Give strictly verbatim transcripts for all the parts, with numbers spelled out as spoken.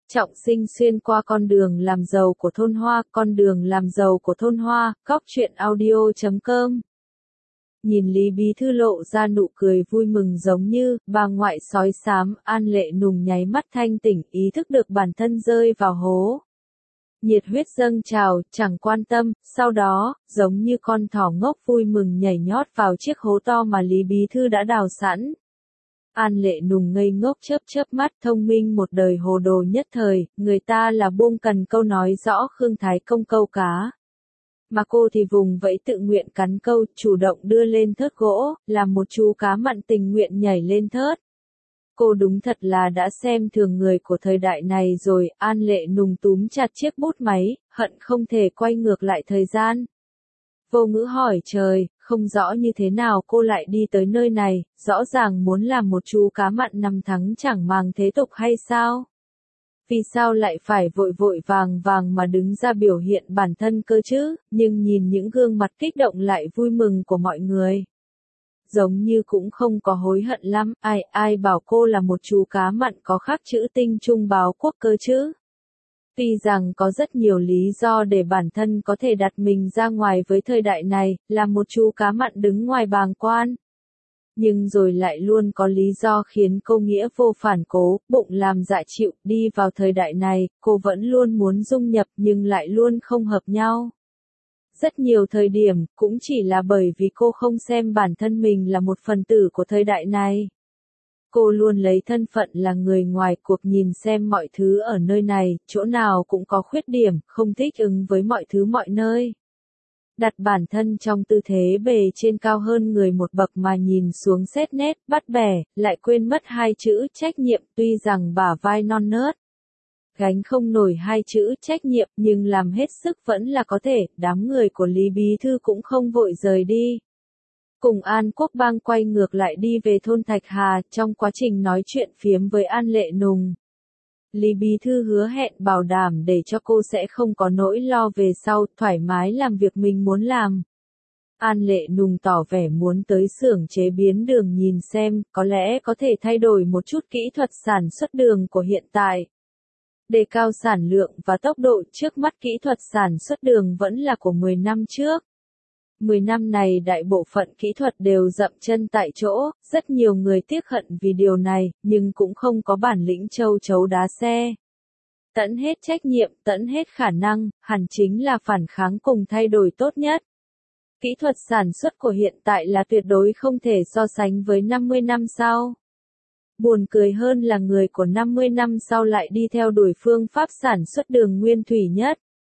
Trọng Sinh xuyên qua con đường làm giàu của thôn Hoa, con đường làm giàu của thôn Hoa, góc truyện audio chấm com. Nhìn Lý Bí Thư lộ ra nụ cười vui mừng giống như, bà ngoại sói xám, An Lệ Nùng nháy mắt thanh tỉnh, ý thức được bản thân rơi vào hố. Nhiệt huyết dâng trào, chẳng quan tâm, sau đó, giống như con thỏ ngốc vui mừng nhảy nhót vào chiếc hố to mà Lý Bí Thư đã đào sẵn. An Lệ Nùng ngây ngốc chớp chớp mắt, thông minh một đời hồ đồ nhất thời, người ta là buông cần câu nói rõ Khương Thái Công câu cá. Mà cô thì vùng vẫy tự nguyện cắn câu, chủ động đưa lên thớt gỗ, làm một chú cá mặn tình nguyện nhảy lên thớt. Cô đúng thật là đã xem thường người của thời đại này rồi, An Lệ Nùng túm chặt chiếc bút máy, hận không thể quay ngược lại thời gian. Vô ngữ hỏi trời, không rõ như thế nào cô lại đi tới nơi này, rõ ràng muốn làm một chú cá mặn năm tháng chẳng màng thế tục hay sao? Vì sao lại phải vội vội vàng vàng mà đứng ra biểu hiện bản thân cơ chứ, nhưng nhìn những gương mặt kích động lại vui mừng của mọi người. Giống như cũng không có hối hận lắm, ai ai bảo cô là một chú cá mặn có khắc chữ tinh trung báo quốc cơ chứ. Tuy rằng có rất nhiều lý do để bản thân có thể đặt mình ra ngoài với thời đại này, là một chú cá mặn đứng ngoài bàng quan. Nhưng rồi lại luôn có lý do khiến cô nghĩa vô phản cố, bụng làm dạ chịu, đi vào thời đại này, cô vẫn luôn muốn dung nhập nhưng lại luôn không hợp nhau. Rất nhiều thời điểm, cũng chỉ là bởi vì cô không xem bản thân mình là một phần tử của thời đại này. Cô luôn lấy thân phận là người ngoài cuộc nhìn xem mọi thứ ở nơi này, chỗ nào cũng có khuyết điểm, không thích ứng với mọi thứ mọi nơi. Đặt bản thân trong tư thế bề trên cao hơn người một bậc mà nhìn xuống xét nét, bắt bẻ, lại quên mất hai chữ trách nhiệm, tuy rằng bả vai non nớt. Gánh không nổi hai chữ trách nhiệm nhưng làm hết sức vẫn là có thể, đám người của Lý Bí Thư cũng không vội rời đi. Cùng An Quốc Bang quay ngược lại đi về thôn Thạch Hà, trong quá trình nói chuyện phiếm với An Lệ Nùng. Lý Bí Thư hứa hẹn bảo đảm để cho cô sẽ không có nỗi lo về sau, thoải mái làm việc mình muốn làm. An Lệ Nùng tỏ vẻ muốn tới xưởng chế biến đường nhìn xem, có lẽ có thể thay đổi một chút kỹ thuật sản xuất đường của hiện tại. Đề cao sản lượng và tốc độ, trước mắt kỹ thuật sản xuất đường vẫn là của mười năm trước. mười năm này đại bộ phận kỹ thuật đều dậm chân tại chỗ, rất nhiều người tiếc hận vì điều này, nhưng cũng không có bản lĩnh châu chấu đá xe. Tận hết trách nhiệm, tận hết khả năng, hẳn chính là phản kháng cùng thay đổi tốt nhất. Kỹ thuật sản xuất của hiện tại là tuyệt đối không thể so sánh với năm mươi năm sau. Buồn cười hơn là người của năm mươi năm sau lại đi theo đuổi phương pháp sản xuất đường nguyên thủy nhất.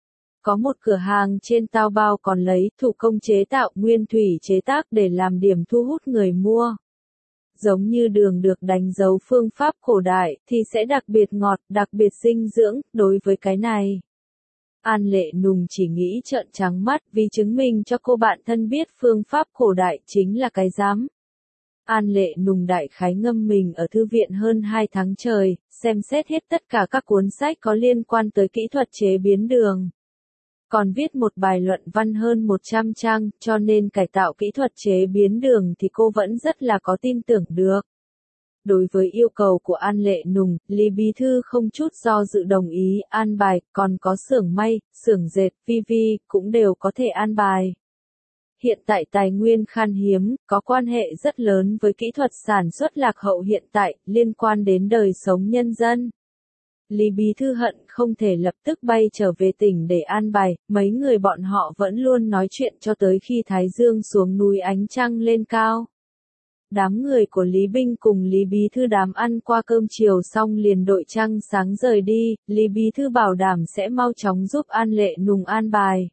Có một cửa hàng trên Taobao còn lấy thủ công chế tạo nguyên thủy chế tác để làm điểm thu hút người mua. Giống như đường được đánh dấu phương pháp cổ đại thì sẽ đặc biệt ngọt, đặc biệt dinh dưỡng, đối với cái này. An Lệ Nùng chỉ nghĩ trợn trắng mắt vì chứng minh cho cô bạn thân biết phương pháp cổ đại chính là cái rắm. An Lệ Nùng đại khái ngâm mình ở thư viện hơn hai tháng trời, xem xét hết tất cả các cuốn sách có liên quan tới kỹ thuật chế biến đường. Còn viết một bài luận văn hơn một trăm trang, cho nên cải tạo kỹ thuật chế biến đường thì cô vẫn rất là có tin tưởng được. Đối với yêu cầu của An Lệ Nùng, Lý Bí Thư không chút do dự đồng ý an bài, còn có xưởng may, xưởng dệt, vi vi, cũng đều có thể an bài. Hiện tại tài nguyên khan hiếm, có quan hệ rất lớn với kỹ thuật sản xuất lạc hậu hiện tại, liên quan đến đời sống nhân dân. Lý Bí Thư hận không thể lập tức bay trở về tỉnh để an bài, mấy người bọn họ vẫn luôn nói chuyện cho tới khi Thái Dương xuống núi ánh trăng lên cao. Đám người của Lý Binh cùng Lý Bí Thư đám ăn qua cơm chiều xong liền đội trăng sáng rời đi, Lý Bí Thư bảo đảm sẽ mau chóng giúp An Lệ Nùng an bài.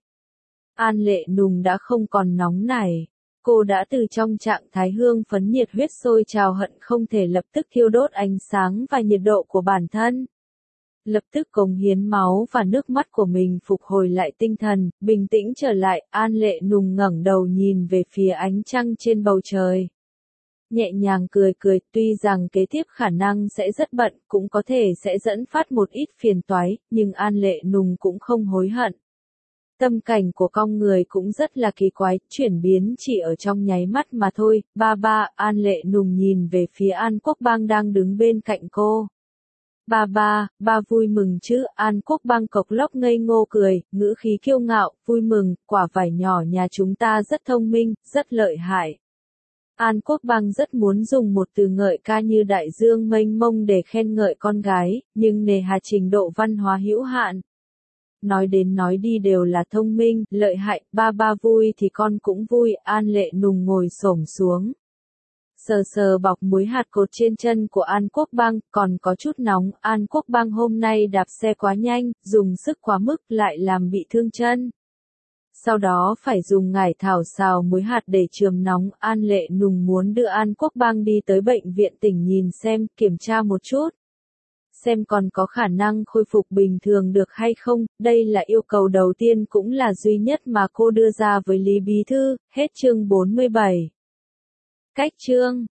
An Lệ Nùng đã không còn nóng nảy. Cô đã từ trong trạng thái hương phấn nhiệt huyết sôi trào hận không thể lập tức thiêu đốt ánh sáng và nhiệt độ của bản thân. Lập tức cống hiến máu và nước mắt của mình phục hồi lại tinh thần, bình tĩnh trở lại, An Lệ Nùng ngẩng đầu nhìn về phía ánh trăng trên bầu trời. Nhẹ nhàng cười cười, tuy rằng kế tiếp khả năng sẽ rất bận, cũng có thể sẽ dẫn phát một ít phiền toái, nhưng An Lệ Nùng cũng không hối hận. Tâm cảnh của con người cũng rất là kỳ quái, chuyển biến chỉ ở trong nháy mắt mà thôi. Ba ba, An Lệ Nùng nhìn về phía An Quốc Bang đang đứng bên cạnh cô. Ba ba, ba vui mừng chứ, An Quốc Bang cộc lốc ngây ngô cười, ngữ khí kiêu ngạo, vui mừng, quả vải nhỏ nhà chúng ta rất thông minh, rất lợi hại. An Quốc Bang rất muốn dùng một từ ngợi ca như đại dương mênh mông để khen ngợi con gái, nhưng nề hà trình độ văn hóa hữu hạn. Nói đến nói đi đều là thông minh, lợi hại, ba ba vui thì con cũng vui, An Lệ Nùng ngồi xổm xuống. Sờ sờ bọc muối hạt cột trên chân của An Quốc Bang, còn có chút nóng, An Quốc Bang hôm nay đạp xe quá nhanh, dùng sức quá mức lại làm bị thương chân. Sau đó phải dùng ngải thảo xào muối hạt để chườm nóng, An Lệ Nùng muốn đưa An Quốc Bang đi tới bệnh viện tỉnh nhìn xem, kiểm tra một chút. Xem còn có khả năng khôi phục bình thường được hay không, đây là yêu cầu đầu tiên cũng là duy nhất mà cô đưa ra với Lý Bí Thư, hết chương bốn mươi bảy. Cách chương